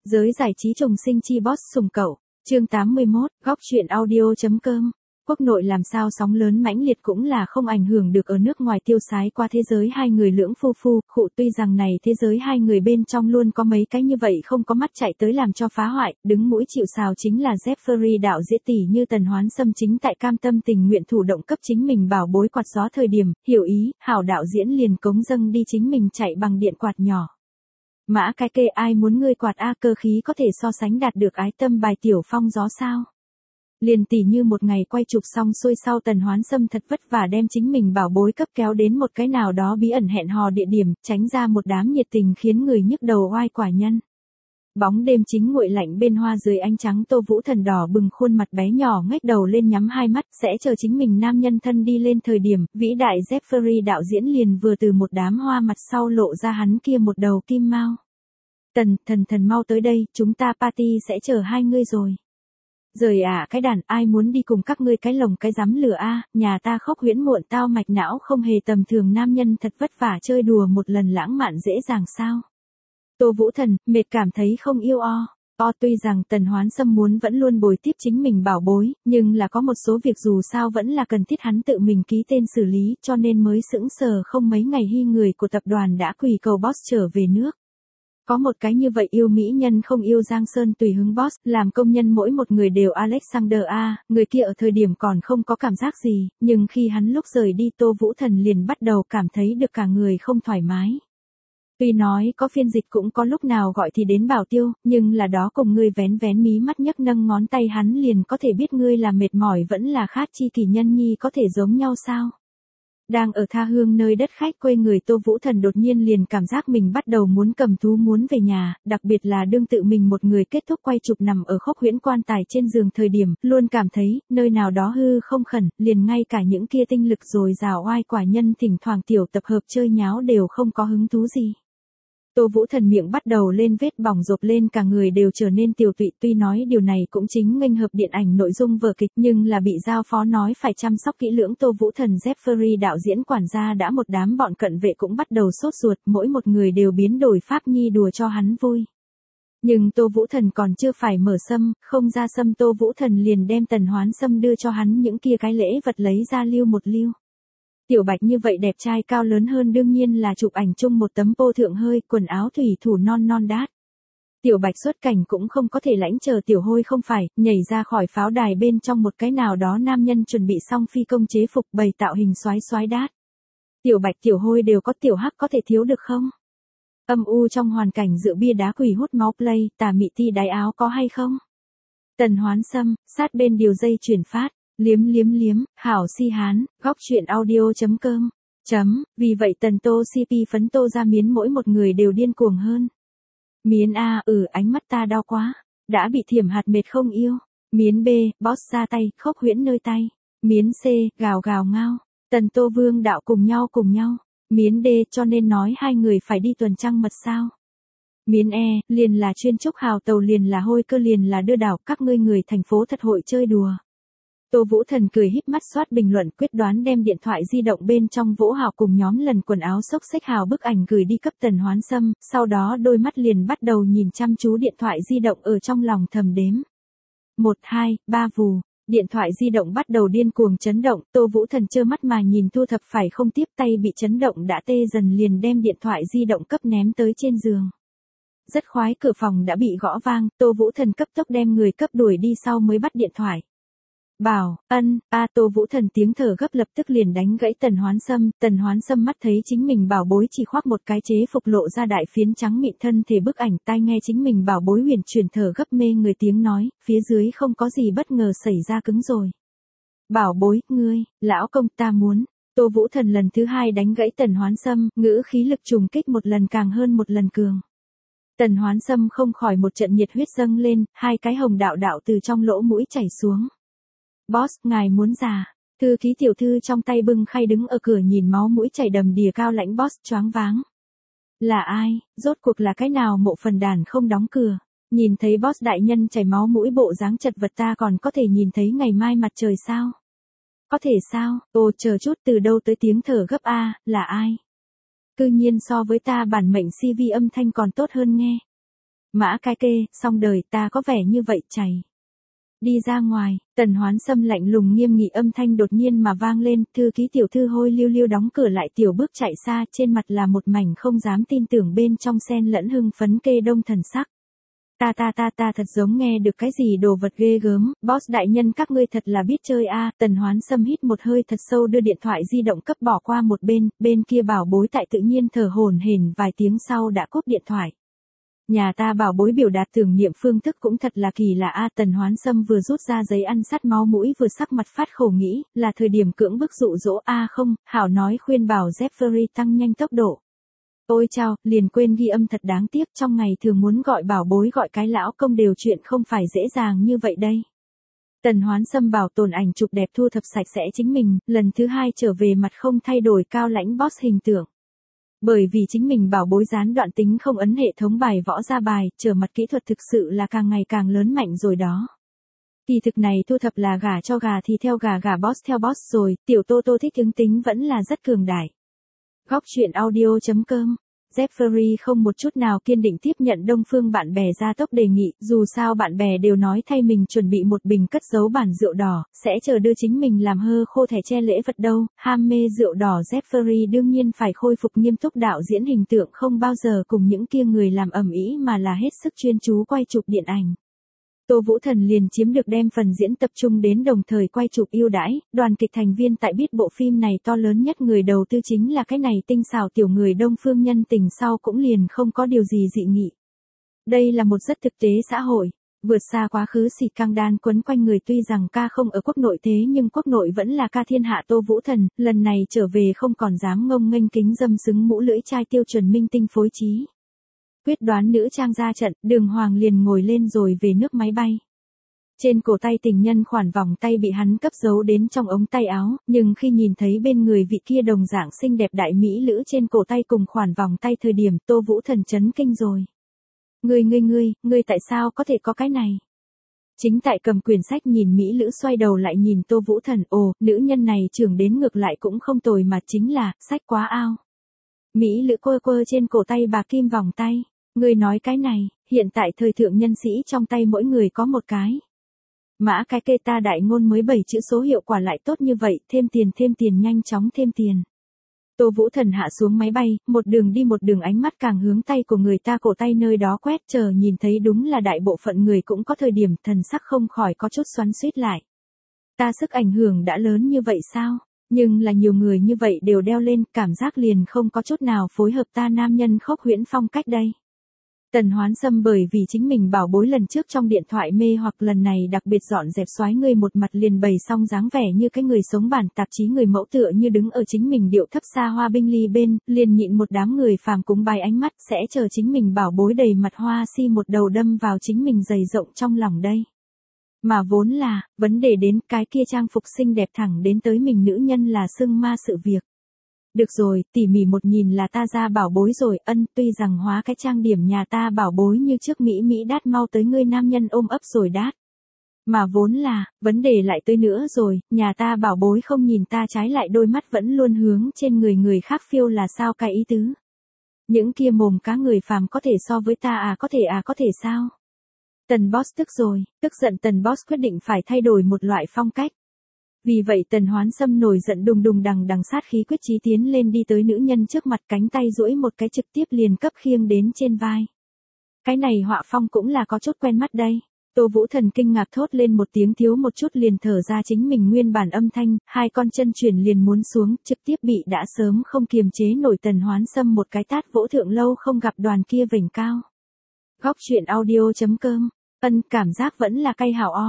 Giới giải trí trùng sinh chi boss sùng cậu, chương 81, góc truyện audio.com. Quốc nội làm sao sóng lớn mãnh liệt cũng là không ảnh hưởng được ở nước ngoài tiêu sái qua thế giới hai người lưỡng phu phu, khụ tuy rằng này thế giới hai người bên trong luôn có mấy cái như vậy không có mắt chạy tới làm cho phá hoại, đứng mũi chịu sào chính là Jeffrey đạo diễn tỷ như Tần Hoán Sâm chính tại cam tâm tình nguyện thủ động cấp chính mình bảo bối quạt gió thời điểm, hiểu ý, hảo đạo diễn liền cống dâng đi chính mình chạy bằng điện quạt nhỏ. Mã cái kê ai muốn ngươi quạt A cơ khí có thể so sánh đạt được ái tâm bài tiểu phong gió sao? Liền tỉ như một ngày quay chụp xong xuôi sau Tần Hoán Sâm thật vất vả đem chính mình bảo bối cấp kéo đến một cái nào đó bí ẩn hẹn hò địa điểm, tránh ra một đám nhiệt tình khiến người nhức đầu oai quả nhân. Bóng đêm chính nguội lạnh bên hoa dưới ánh trắng Tô Vũ Thần đỏ bừng khuôn mặt bé nhỏ ngách đầu lên nhắm hai mắt sẽ chờ chính mình nam nhân thân đi lên thời điểm, vĩ đại Jeffrey đạo diễn liền vừa từ một đám hoa mặt sau lộ ra hắn kia một đầu kim mao. Thần mau tới đây, chúng ta party sẽ chờ hai ngươi rồi. Rời cái đàn, ai muốn đi cùng các ngươi cái lồng cái rắm lửa a, nhà ta khóc huyễn muộn tao mạch não không hề tầm thường nam nhân thật vất vả chơi đùa một lần lãng mạn dễ dàng sao. Tô Vũ Thần, mệt cảm thấy không yêu tuy rằng Tần Hoán Sâm muốn vẫn luôn bồi tiếp chính mình bảo bối, nhưng là có một số việc dù sao vẫn là cần thiết hắn tự mình ký tên xử lý cho nên mới sững sờ không mấy ngày hy người của tập đoàn đã quỳ cầu boss trở về nước. Có một cái như vậy yêu mỹ nhân không yêu Giang Sơn tùy hứng boss, làm công nhân mỗi một người đều Alexander người kia ở thời điểm còn không có cảm giác gì, nhưng khi hắn lúc rời đi Tô Vũ Thần liền bắt đầu cảm thấy được cả người không thoải mái. Tuy nói có phiên dịch cũng có lúc nào gọi thì đến bảo tiêu, nhưng là đó cùng ngươi vén mí mắt nhấc nâng ngón tay hắn liền có thể biết ngươi là mệt mỏi vẫn là khát chi kỳ nhân nhi có thể giống nhau sao. Đang ở tha hương nơi đất khách quê người Tô Vũ Thần đột nhiên liền cảm giác mình bắt đầu muốn cầm thú muốn về nhà, đặc biệt là đương tự mình một người kết thúc quay chụp nằm ở khốc huyễn quan tài trên giường thời điểm, luôn cảm thấy, nơi nào đó hư không khẩn, liền ngay cả những kia tinh lực dồi dào oai quả nhân thỉnh thoảng tiểu tập hợp chơi nháo đều không có hứng thú gì. Tô Vũ Thần miệng bắt đầu lên vết bỏng rộp lên cả người đều trở nên tiều tụy tuy nói điều này cũng chính nghênh hợp điện ảnh nội dung vở kịch nhưng là bị giao phó nói phải chăm sóc kỹ lưỡng Tô Vũ Thần Jeffrey đạo diễn quản gia đã một đám bọn cận vệ cũng bắt đầu sốt ruột mỗi một người đều biến đổi pháp nhi đùa cho hắn vui. Nhưng Tô Vũ Thần còn chưa phải mở sâm, không ra sâm Tô Vũ Thần liền đem Tần Hoán Sâm đưa cho hắn những kia cái lễ vật lấy ra lưu một lưu. Tiểu Bạch như vậy đẹp trai cao lớn hơn đương nhiên là chụp ảnh chung một tấm pô thượng hơi, quần áo thủy thủ non đát. Tiểu Bạch xuất cảnh cũng không có thể lãnh chờ Tiểu Hôi không phải, nhảy ra khỏi pháo đài bên trong một cái nào đó nam nhân chuẩn bị xong phi công chế phục bày tạo hình xoái đát. Tiểu Bạch Tiểu Hôi đều có Tiểu Hắc có thể thiếu được không? Âm u trong hoàn cảnh rượu bia đá quỷ hút máu play, tà mị ti đáy áo có hay không? Tần Hoán Sâm, sát bên điều dây chuyển phát. Liếm, hảo si hán, góc truyện audio.com. Vì vậy Tần Tô CP phấn Tô ra miến mỗi một người đều điên cuồng hơn. Miến A, ánh mắt ta đau quá. Đã bị thiểm hạt mệt không yêu. Miến B, boss ra tay, khốc huyễn nơi tay. Miến C, gào ngao. Tần Tô Vương đạo cùng nhau. Miến D, cho nên nói hai người phải đi tuần trăng mật sao. Miến E, liền là chuyên trúc hào tàu liền là hôi cơ liền là đưa đảo các ngươi người thành phố thật hội chơi đùa. Tô Vũ Thần cười híp mắt soát bình luận quyết đoán đem điện thoại di động bên trong vỗ hào cùng nhóm lần quần áo xốc xếch hào bức ảnh gửi đi cấp Tần Hoán Sâm, sau đó đôi mắt liền bắt đầu nhìn chăm chú điện thoại di động ở trong lòng thầm đếm. 1, 2, 3 vù, điện thoại di động bắt đầu điên cuồng chấn động, Tô Vũ Thần trơ mắt mà nhìn thu thập phải không tiếp tay bị chấn động đã tê dần liền đem điện thoại di động cấp ném tới trên giường. Rất khoái cửa phòng đã bị gõ vang, Tô Vũ Thần cấp tốc đem người cấp đuổi đi sau mới bắt điện thoại. Bảo, Tô Vũ Thần tiếng thở gấp lập tức liền đánh gãy Tần Hoán Sâm mắt thấy chính mình bảo bối chỉ khoác một cái chế phục lộ ra đại phiến trắng mịn thân thể bức ảnh tai nghe chính mình bảo bối huyền chuyển thở gấp mê người tiếng nói, phía dưới không có gì bất ngờ xảy ra cứng rồi. Bảo bối, ngươi, lão công ta muốn, Tô Vũ Thần lần thứ hai đánh gãy Tần Hoán Sâm, ngữ khí lực trùng kích một lần càng hơn một lần cường. Tần Hoán Sâm không khỏi một trận nhiệt huyết dâng lên, hai cái hồng đạo từ trong lỗ mũi chảy xuống. Boss, ngài muốn già. Thư ký tiểu thư trong tay bưng khay đứng ở cửa nhìn máu mũi chảy đầm đìa cao lãnh boss choáng váng. Là ai, rốt cuộc là cái nào mộ phần đàn không đóng cửa. Nhìn thấy boss đại nhân chảy máu mũi bộ dáng chật vật ta còn có thể nhìn thấy ngày mai mặt trời sao? Có thể sao, chờ chút từ đâu tới tiếng thở gấp là ai? Cư nhiên so với ta bản mệnh CV âm thanh còn tốt hơn nghe. Mã cái kê, xong đời, ta có vẻ như vậy chảy. Đi ra ngoài, Tần Hoán Sâm lạnh lùng nghiêm nghị âm thanh đột nhiên mà vang lên, thư ký tiểu thư Hôi Liêu Liêu đóng cửa lại tiểu bước chạy xa, trên mặt là một mảnh không dám tin tưởng bên trong xen lẫn hưng phấn kê đông thần sắc. Ta thật giống nghe được cái gì đồ vật ghê gớm, boss đại nhân các ngươi thật là biết chơi a. Tần Hoán Sâm hít một hơi thật sâu đưa điện thoại di động cấp bỏ qua một bên kia bảo bối tại tự nhiên thở hổn hển vài tiếng sau đã cúp điện thoại. Nhà ta bảo bối biểu đạt tưởng niệm phương thức cũng thật là kỳ lạ a. Tần Hoán Sâm vừa rút ra giấy ăn sắt máu mũi vừa sắc mặt phát khổ nghĩ, là thời điểm cưỡng bức dụ dỗ a không, hảo nói khuyên bảo Jeffrey tăng nhanh tốc độ. Ôi chao, liền quên ghi âm thật đáng tiếc, trong ngày thường muốn gọi bảo bối gọi cái lão công đều chuyện không phải dễ dàng như vậy đây. Tần Hoán Sâm bảo tồn ảnh chụp đẹp thu thập sạch sẽ chính mình, lần thứ hai trở về mặt không thay đổi cao lãnh boss hình tượng. Bởi vì chính mình bảo bối gián đoạn tính không ấn hệ thống bài võ ra bài, trở mặt kỹ thuật thực sự là càng ngày càng lớn mạnh rồi đó. Kỳ thực này thu thập là gà cho gà thì theo gà gà boss theo boss rồi, tiểu Tô Tô thích ứng tính vẫn là rất cường đại. Góc truyện audio.com. Jeffrey không một chút nào kiên định tiếp nhận Đông Phương bạn bè ra tốc đề nghị, dù sao bạn bè đều nói thay mình chuẩn bị một bình cất giấu bản rượu đỏ, sẽ chờ đưa chính mình làm hơ khô thẻ che lễ vật đâu. Ham mê rượu đỏ Jeffrey đương nhiên phải khôi phục nghiêm túc đạo diễn hình tượng, không bao giờ cùng những kia người làm ầm ĩ mà là hết sức chuyên chú quay chụp điện ảnh. Tô Vũ Thần liền chiếm được đem phần diễn tập trung đến đồng thời quay chụp ưu đãi, đoàn kịch thành viên tại biết bộ phim này to lớn nhất người đầu tư chính là cái này tinh xảo tiểu người Đông Phương nhân tình sau cũng liền không có điều gì dị nghị. Đây là một rất thực tế xã hội, vượt xa quá khứ xịt căng đan quấn quanh người, tuy rằng ca không ở quốc nội thế nhưng quốc nội vẫn là ca thiên hạ. Tô Vũ Thần, lần này trở về không còn dám ngông nghênh kính dâm xứng mũ lưỡi trai tiêu chuẩn minh tinh phối trí. Quyết đoán nữ trang ra trận, Đường Hoàng liền ngồi lên rồi về nước máy bay. Trên cổ tay tình nhân khoản vòng tay bị hắn cấp giấu đến trong ống tay áo, nhưng khi nhìn thấy bên người vị kia đồng dạng xinh đẹp đại mỹ lữ trên cổ tay cùng khoản vòng tay thời điểm Tô Vũ Thần chấn kinh rồi. Ngươi tại sao có thể có cái này? Chính tại cầm quyển sách nhìn mỹ lữ xoay đầu lại nhìn Tô Vũ Thần, ồ, nữ nhân này trưởng đến ngược lại cũng không tồi mà chính là, sách quá ao. Mỹ lữ quơ trên cổ tay bà kim vòng tay. Ngươi nói cái này, hiện tại thời thượng nhân sĩ trong tay mỗi người có một cái. Mã cái kê, ta đại ngôn mới 7 chữ số hiệu quả lại tốt như vậy, thêm tiền nhanh chóng thêm tiền. Tô Vũ Thần hạ xuống máy bay, một đường đi một đường ánh mắt càng hướng tay của người ta cổ tay nơi đó quét, chờ nhìn thấy đúng là đại bộ phận người cũng có thời điểm thần sắc không khỏi có chút xoắn xuýt lại. Ta sức ảnh hưởng đã lớn như vậy sao? Nhưng là nhiều người như vậy đều đeo lên, cảm giác liền không có chút nào phối hợp ta nam nhân khốc huyễn phong cách đây. Tần Hoán Sâm bởi vì chính mình bảo bối lần trước trong điện thoại mê hoặc lần này đặc biệt dọn dẹp xoái người một mặt liền bày xong dáng vẻ như cái người sống bản tạp chí người mẫu tựa như đứng ở chính mình điệu thấp xa hoa binh ly bên, liền nhịn một đám người phàm cúng bài ánh mắt sẽ chờ chính mình bảo bối đầy mặt hoa si một đầu đâm vào chính mình dày rộng trong lòng đây. Mà vốn là, vấn đề đến cái kia trang phục xinh đẹp thẳng đến tới mình nữ nhân là xưng ma sự việc. Được rồi, tỉ mỉ một nhìn là ta ra bảo bối rồi, tuy rằng hóa cái trang điểm nhà ta bảo bối như trước Mỹ đát mau tới ngươi nam nhân ôm ấp rồi đát. Mà vốn là, vấn đề lại tới nữa rồi, nhà ta bảo bối không nhìn ta trái lại đôi mắt vẫn luôn hướng trên người khác phiêu là sao cái ý tứ. Những kia mồm cá người phàm có thể so với ta có thể sao? Tần Boss tức rồi, tức giận Tần Boss quyết định phải thay đổi một loại phong cách. Vì vậy Tần Hoán Sâm nổi giận đùng đằng sát khí quyết chí tiến lên đi tới nữ nhân trước mặt, cánh tay duỗi một cái trực tiếp liền cấp khiêng đến trên vai. Cái này họa phong cũng là có chút quen mắt đây. Tô Vũ Thần kinh ngạc thốt lên một tiếng, thiếu một chút liền thở ra chính mình nguyên bản âm thanh, hai con chân chuyển liền muốn xuống, trực tiếp bị đã sớm không kiềm chế nổi Tần Hoán Sâm một cái tát vỗ thượng lâu không gặp đoàn kia vểnh cao. Góc truyện audio.com. Cảm giác vẫn là cay hảo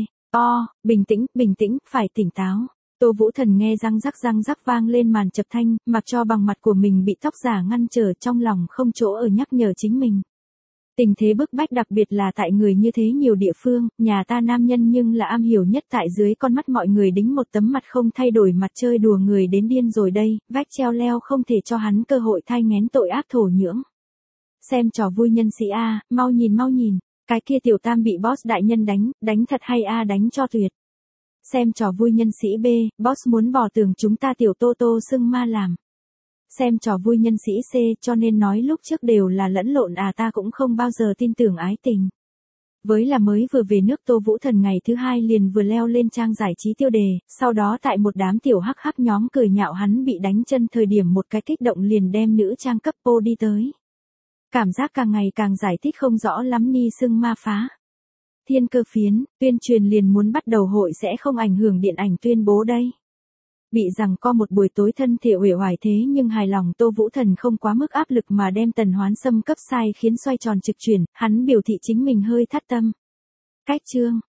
bình tĩnh, phải tỉnh táo. Tô Vũ Thần nghe răng rắc vang lên màn chập thanh, mặc cho bằng mặt của mình bị tóc giả ngăn trở, trong lòng không chỗ ở nhắc nhở chính mình. Tình thế bức bách đặc biệt là tại người như thế nhiều địa phương, nhà ta nam nhân nhưng là am hiểu nhất tại dưới con mắt mọi người đính một tấm mặt không thay đổi mặt chơi đùa người đến điên rồi đây, vách treo leo không thể cho hắn cơ hội thai nghén tội ác thổ nhưỡng. Xem trò vui nhân sĩ A, mau nhìn. Cái kia tiểu tam bị boss đại nhân đánh thật hay a, đánh cho tuyệt. Xem trò vui nhân sĩ B, boss muốn bỏ tường chúng ta tiểu Tô Tô xưng ma làm. Xem trò vui nhân sĩ C cho nên nói lúc trước đều là lẫn lộn ta cũng không bao giờ tin tưởng ái tình. Với là mới vừa về nước Tô Vũ Thần ngày thứ hai liền vừa leo lên trang giải trí tiêu đề, sau đó tại một đám tiểu hắc hắc nhóm cười nhạo hắn bị đánh chân thời điểm một cái kích động liền đem nữ trang cấp po đi tới. Cảm giác càng ngày càng giải thích không rõ lắm ni xưng ma phá. Thiên Cơ phiến, tuyên truyền liền muốn bắt đầu hội sẽ không ảnh hưởng điện ảnh tuyên bố đây. Bị rằng co một buổi tối thân thể uể oải thế nhưng hài lòng Tô Vũ Thần không quá mức áp lực mà đem Tần Hoán Sâm cấp sai khiến xoay tròn trực chuyển, hắn biểu thị chính mình hơi thắt tâm. Cách chương